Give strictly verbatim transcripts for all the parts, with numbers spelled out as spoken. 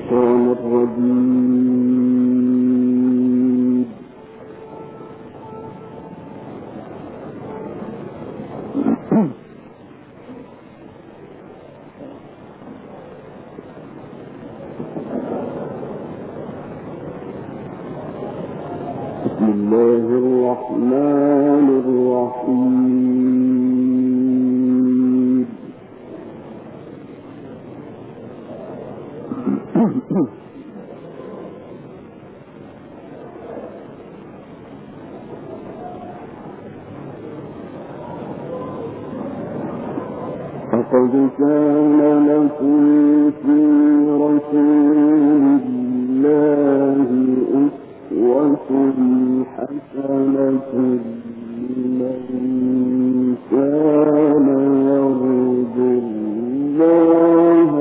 الشيطان الرجيم. بسم الله الرحمن الرحيم. لقد كان لكم في رسول الله أسوة حسنة لمن كان يرجو الله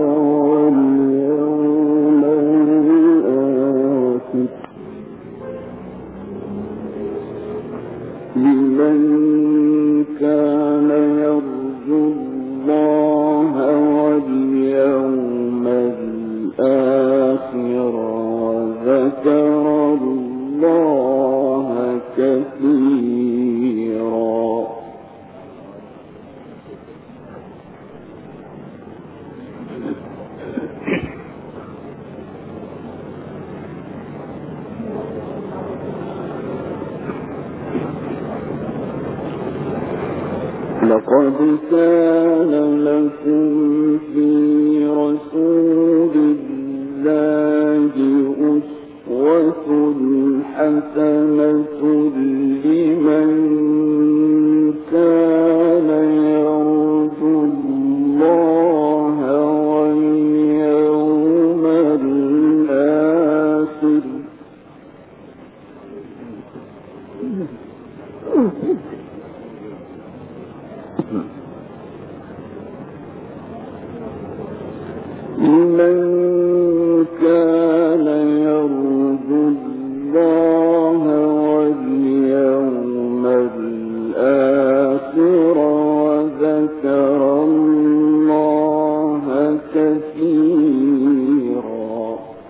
واليوم الآخر لمن كان يرجو الله واليوم الآخر وذكر الله كثيرا. لقد كان لكم في رسول الله أسوة حسنة لمن كان يرجو الله واليوم الآخر لمن كان يرجو الله واليوم الآخر وذكر الله كثيرا.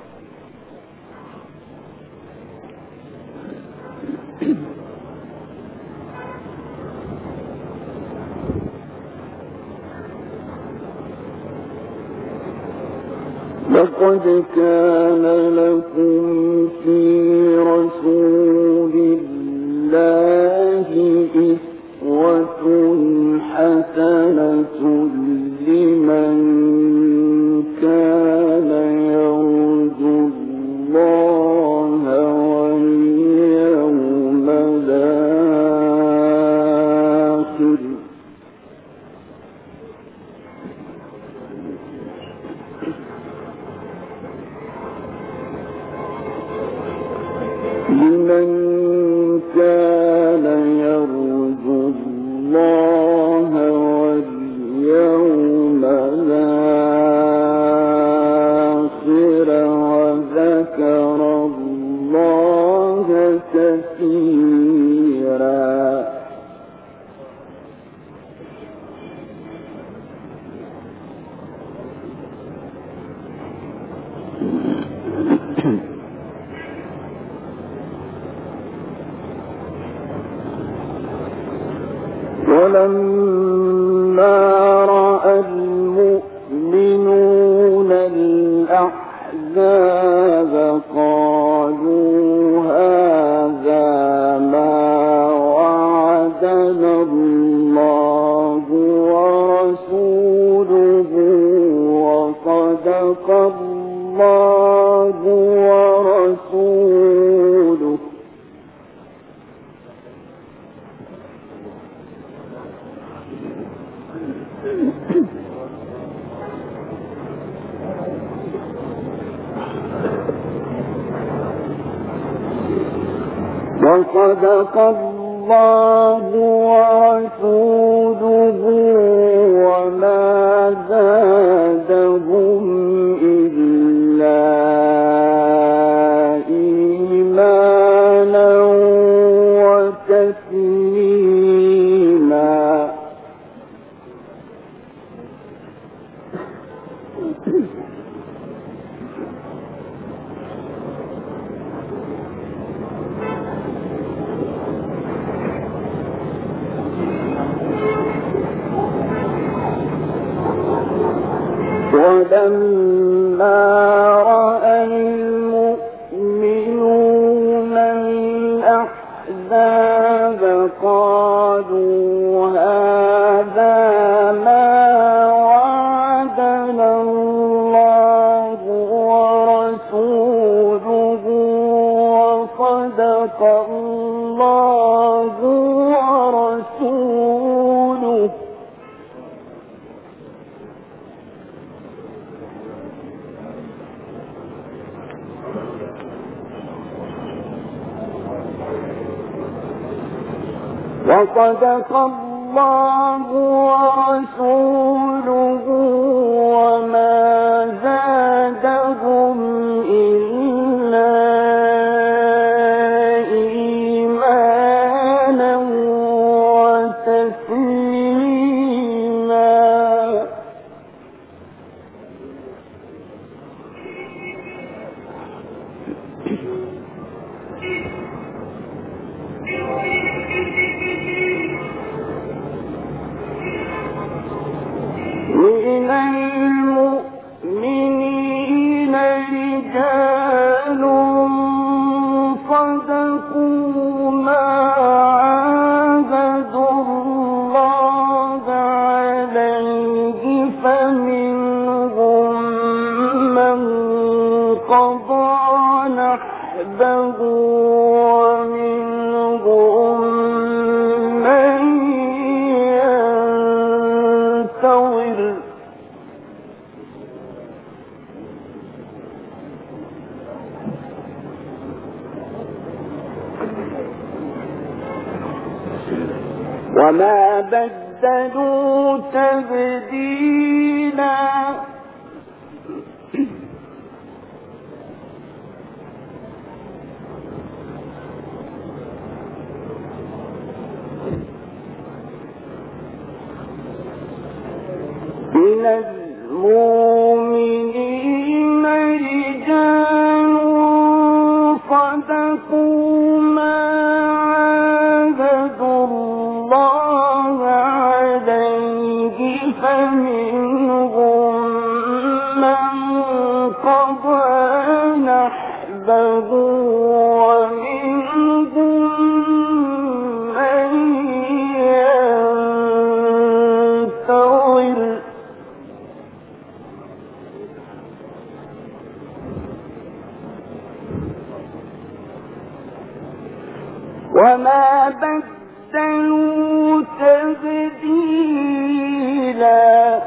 لقد كان لكم في رسول الله أسوة حسنة لمن كان يرجو الله واليوم الآخر لمن كان يرجو الله واليوم الآخر وذكر الله كثيرا. ولما رأى المؤمنون الأحزاب قالوا هذا ما وعدنا الله ورسوله وصدق الله ورسوله وصدق الله ورسوله وما زادهم إلا إيمانا وتسليما. ولما رأى المؤمنون الأحزاب قالوا هذا ما وعدنا الله ورسوله وصدق الله ورسوله وصدق الله ورسوله وما زادهم إلا إيمانا وتسليما. من المؤمنين رجال صدقوا ما عاهدوا الله عليه فمنهم من قضى نحبه ومنهم من ينتظر وما بدلوا تبديلا. من المؤمنين رجال صدقوا ما عاهدوا الله عليه فمنهم من قضى نحبه ومنهم من ينتظر وما بدلوا تبديلا.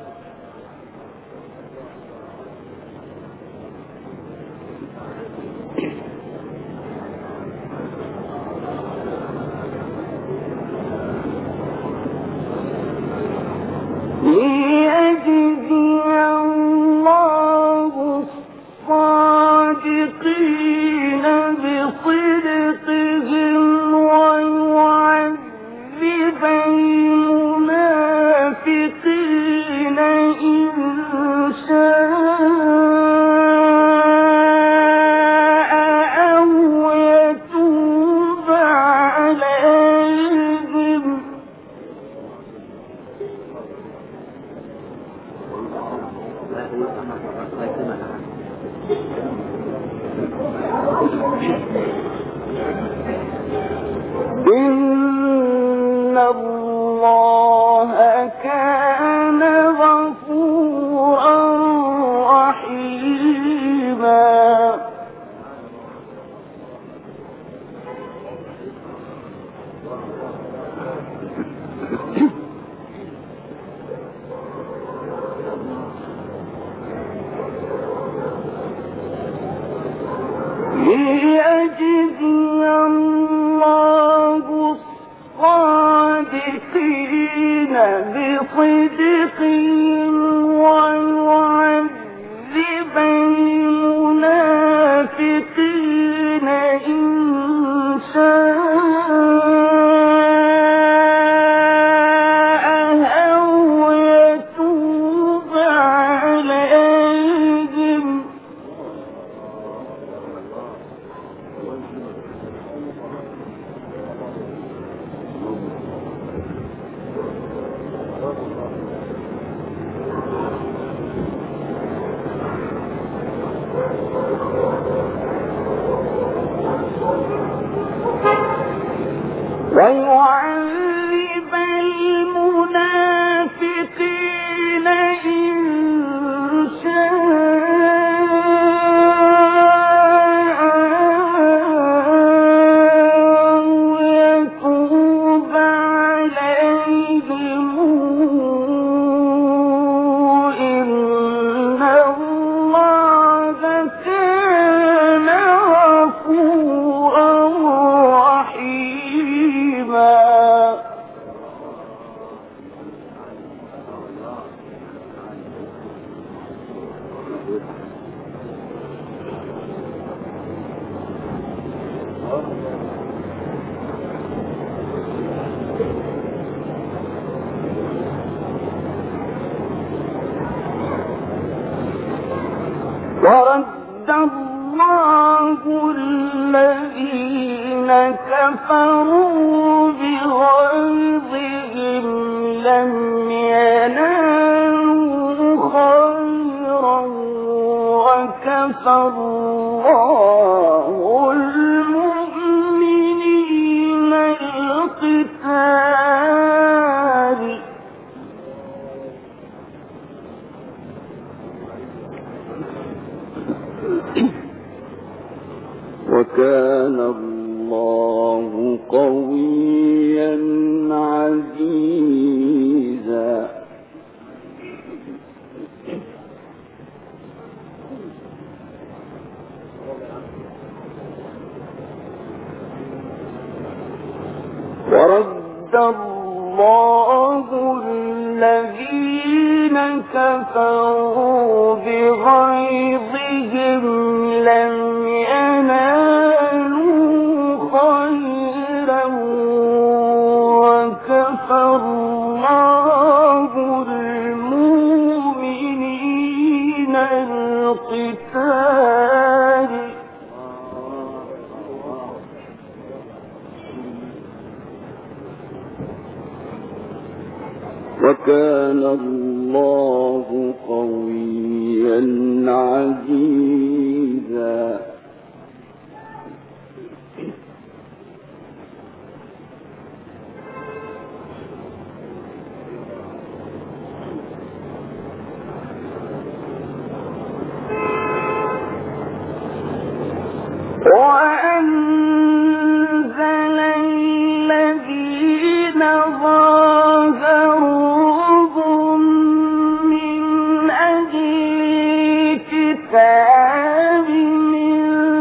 ليجزي الله الصادقين بصدقهم ويعذب المنافقين إن شاء أو يتوب عليهم. إن الله كان غفورا رحيما. ليجزي الله الصادقين ورد الله الذين كفروا بغيظهم لم ينالوا خيرا وكفى الله المؤمنين القتال وكان الله قويا عزيزا ورد الله الذين كفروا بغيظهم لم ينالوا خيرا وكفى الله المؤمنين القتال وكان الله قويا عزيزا وأنزل الذين ظاهروهم من أهل الكتاب من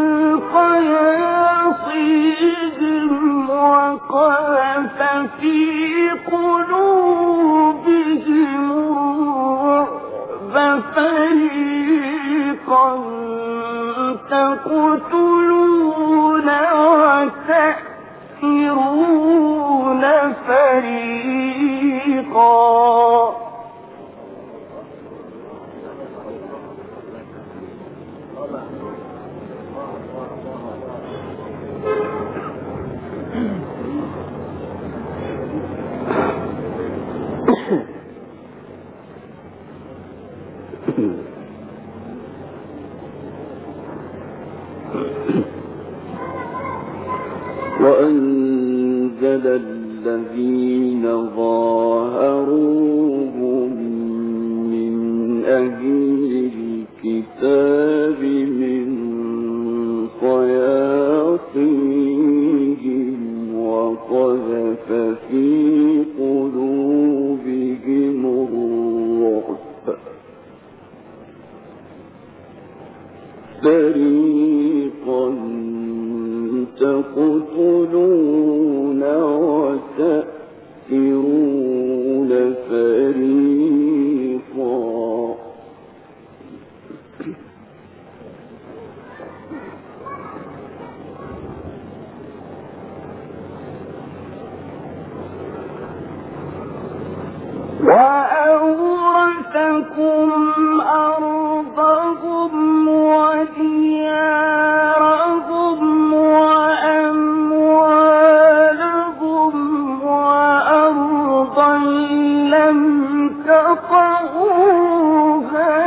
صياصيهم وقذف في قلوبهم الرعب فريقا تقتلون وتأسرون فريقا وأنزل الذين ظاهروهم من أهل الكتاب من صياصيهم وقذف في قلوبهم الرعب فريقا تقتلون وتأسرون فريقا وأورثكم أرضهم وديارهم وأموالهم وأرضا لم تطئوها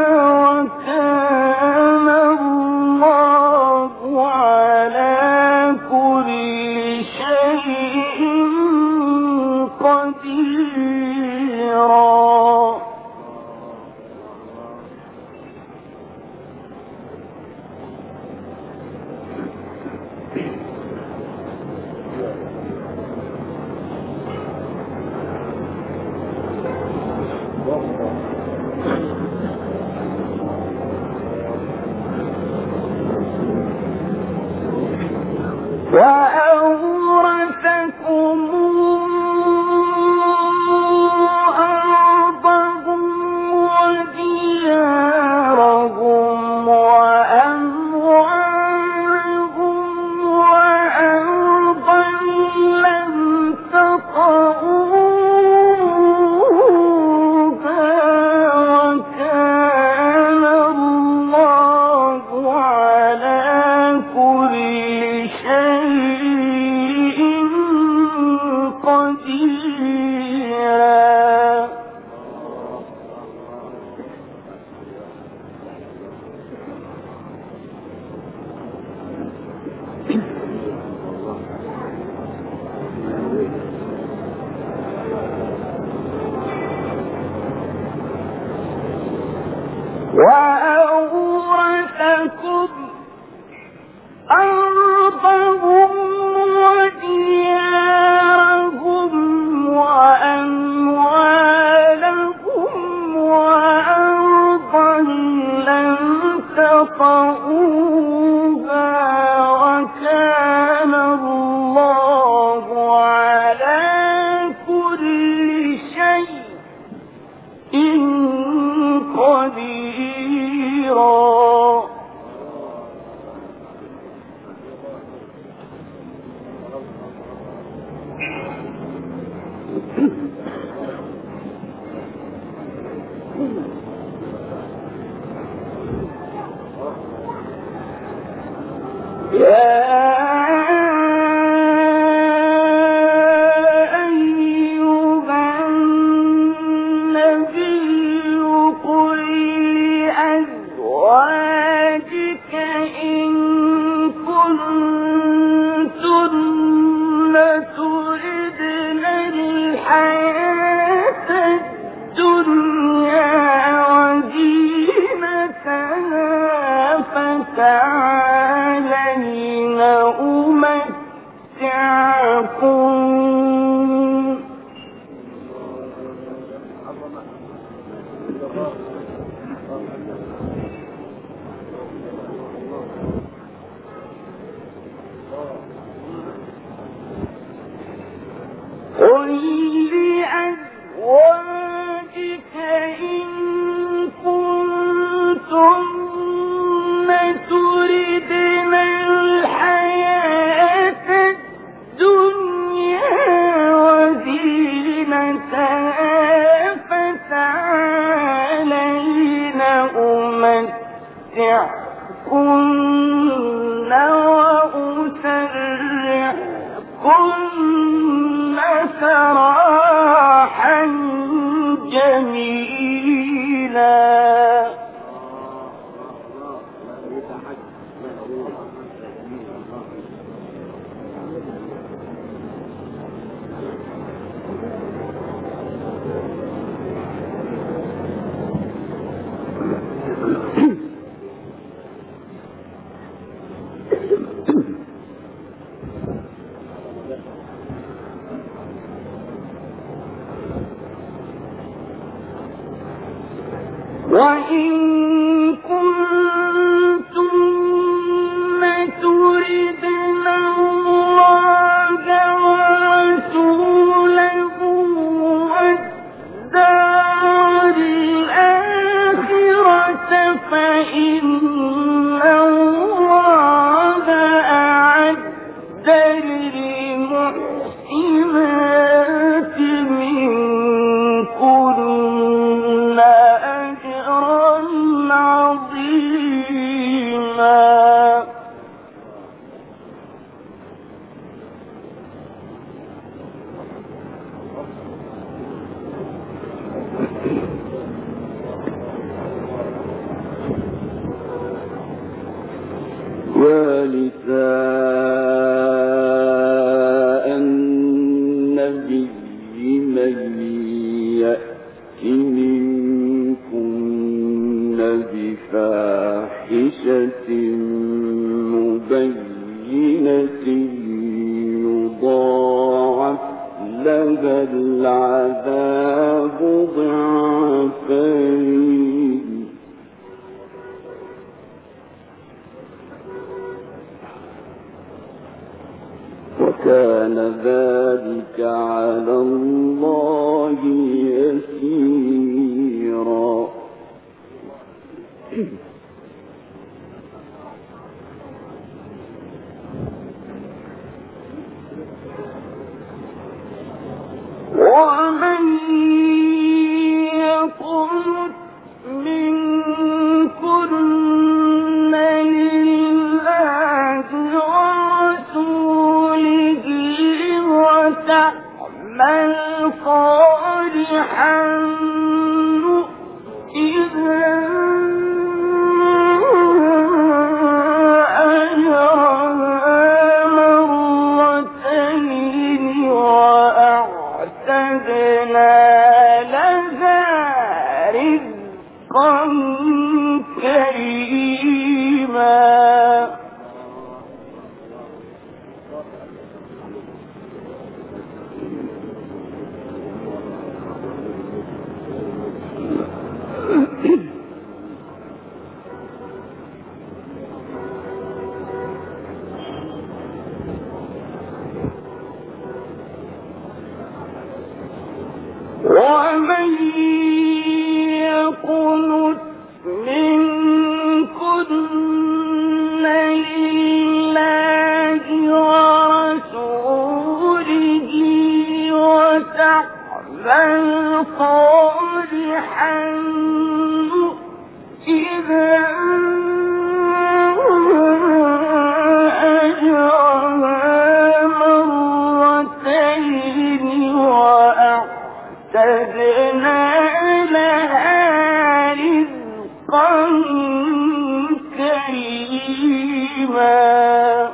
وكان الله على كل شيء قديرا وأورثكم أرضهم وديارهم وأموالهم وأرضا لم تطئوها وكان الله وأورثكم أرضهم وديارهم وأموالهم وأرضا لم تطئوها وكان الله على كل شيء قديرا. يا تعالين أمتعكم قل لأزواجك إن كنتم تردن الحياة الدنيا وزينتها فتعالين أمتعكن وأسرحكن سراحا جميلا. وإن كنتم تردن الله ورسوله والدار الآخرة فإن الله أعد للمحسنات منكن أجرا عظيما. ونساء النبي من يأت منكن بفاحشة مبينة يضاعف لها العذاب ضعفين وكان ذلك على الله يسيرا. ومن يقنت منكن لله ورسوله وتعمل صالحا نؤتها أعتدنا لها رزقا كريما ومن يقنت منكن لله ورسوله وتعمل صالحا إذا أعتدنا لها رزقا كريما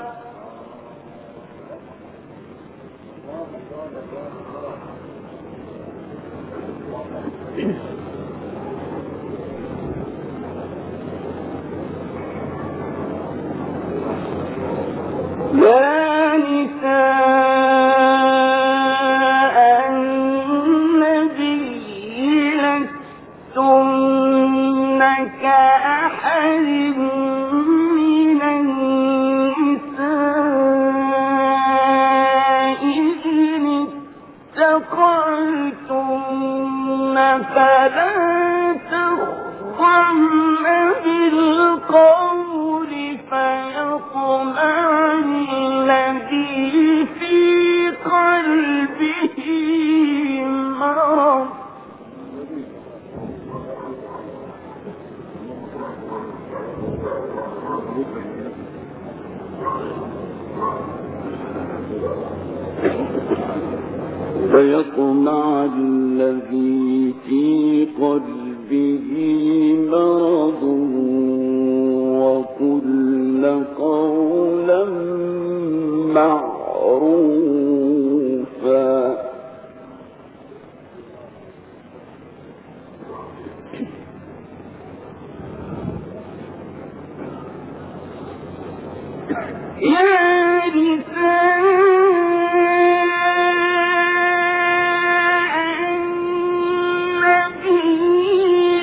يا نساء النبي لستن كأحد من النساء إن اتقيتن فلا تخضعن بالقول فيطمع الذي في قلبه مرض فيطمع الذي في قلبه مرض وقل قولا معروفا يا نساء النبي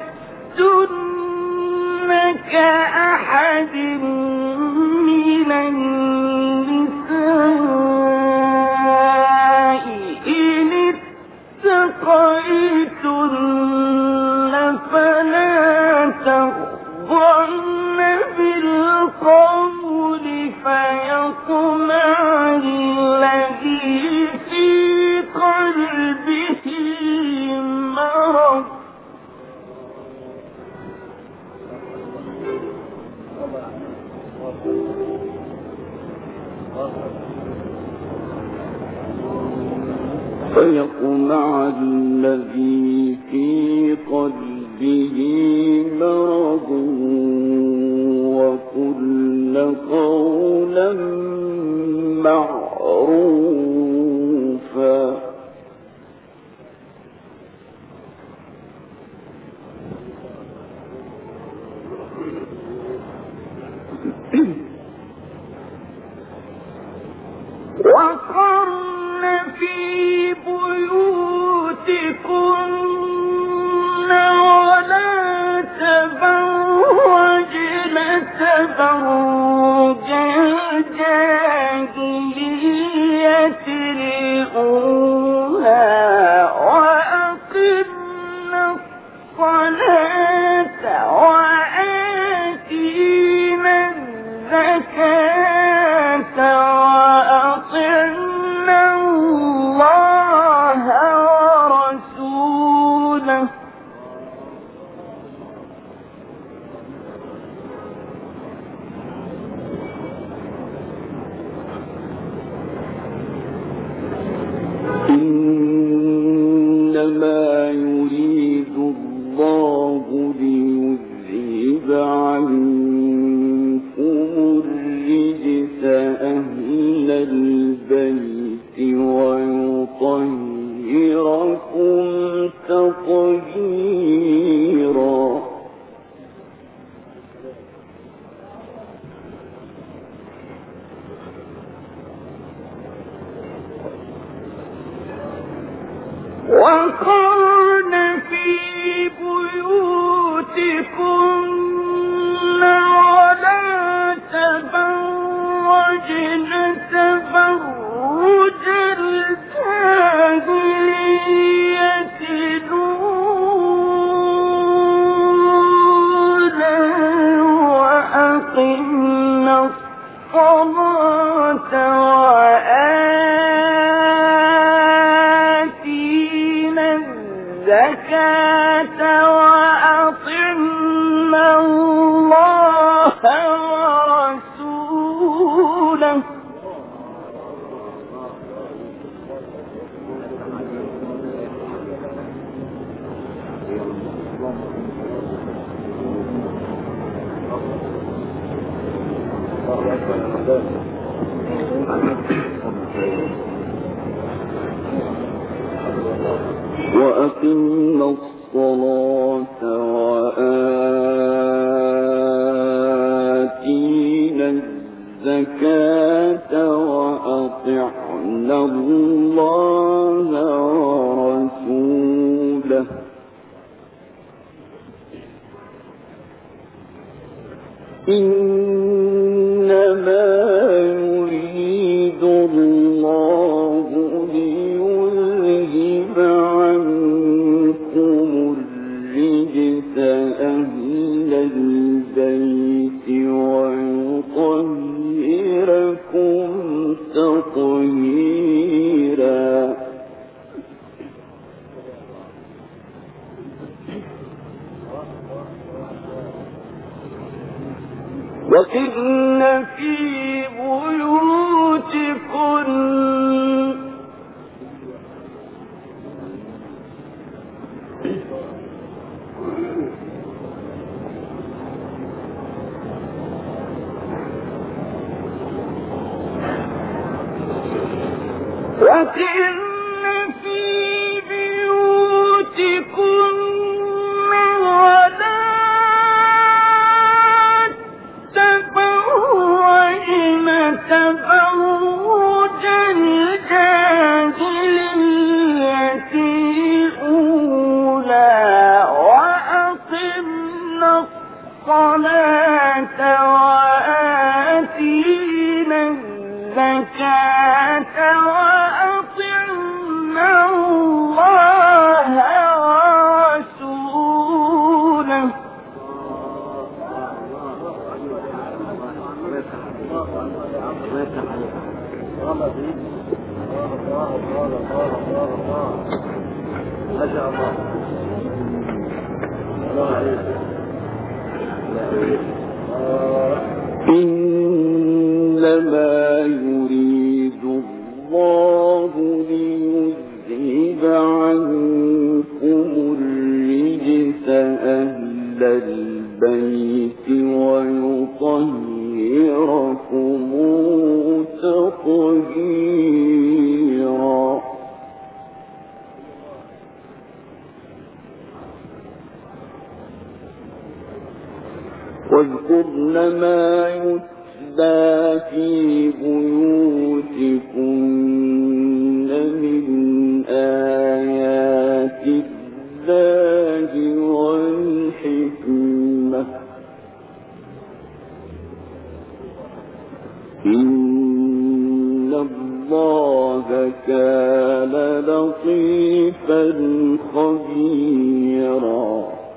لستن كأحد من النساء إن اتقيتن فلا تخضعن بالقول فيطمع الذي في قلبه مرض فيطمع الذي في قلبه مرض وقل قولا معروفا وقرن في بيوتكن ولا تبرجن تبرج الجاهلية الأولى وأقمن الصلاة وآتينا الزكاة وأطعنا الله ورسوله وأقمنا الصلاة وآتينا الزكاة وأطعنا الله ورسوله إنما يريد الله ليذهب عنكم الرجس أهل البيت ويطهركم تطهيرا وقرن في بيوتكن وقرن في بيوتكن تبرج الجاهلية الأولى وأقمنا الصلاة وآتينا الزكاة وأطعنا الله ورسوله ما شاء الله. إنما يريد الله ليذهب عنكم الرجس أهل البيت ويطهركم تطهيرا واذكرن ما يتلى في بيوتكن من آيات الله والحكمة إن الله كان لطيفا خبيرا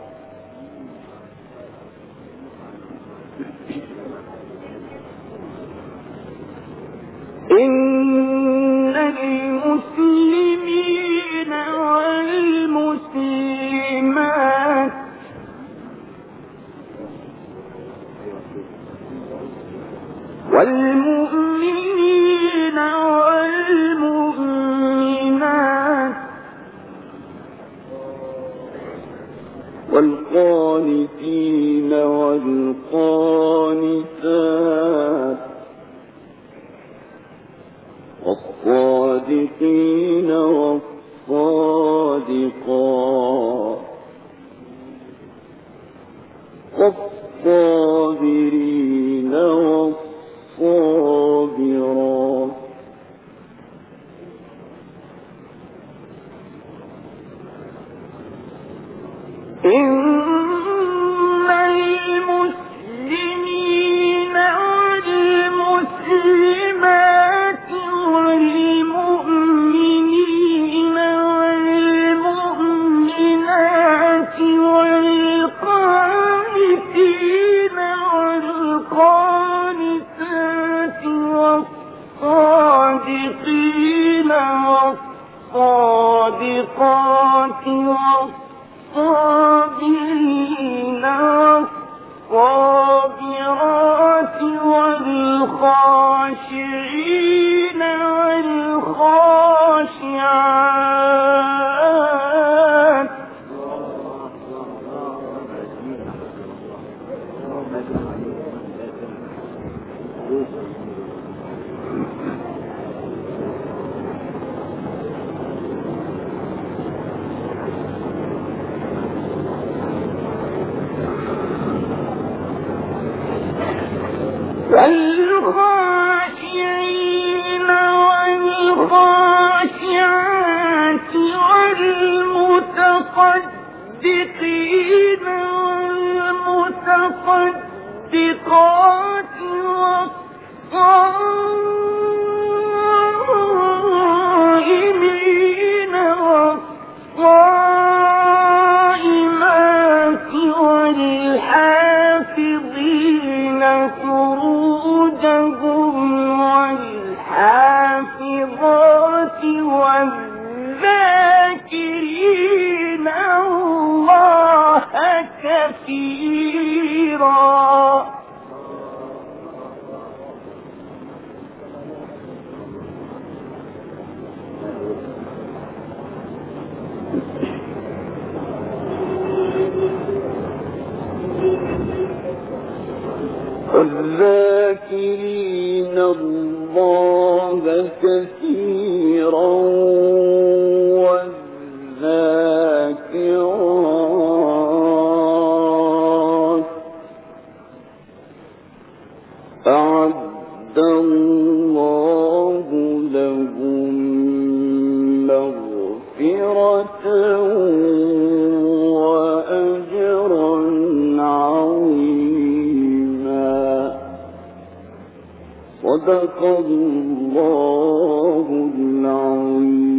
إن المسلمين والمسلمات والمؤمنين والمؤمنات والقانتين والقانتات والصادقين والصادقات والصابرين والصابرات إن المسلمين والمسلمات والمؤمنين والمؤمنات والقانتين والقانتات والصادقين والصادقات والصابرين والصابرات والخاشعين والخاشعات والخاشعين والخاشعات والمتصدقين والمتصدقات والصائمين والصائمات والحافظين فروجهم والحافظات والذاكرين الله كثيرا. الذاكرين الله كثيرا والذاكرات أعد الله لهم مغفرة وأجرا عظيما. صدق الله العظيم.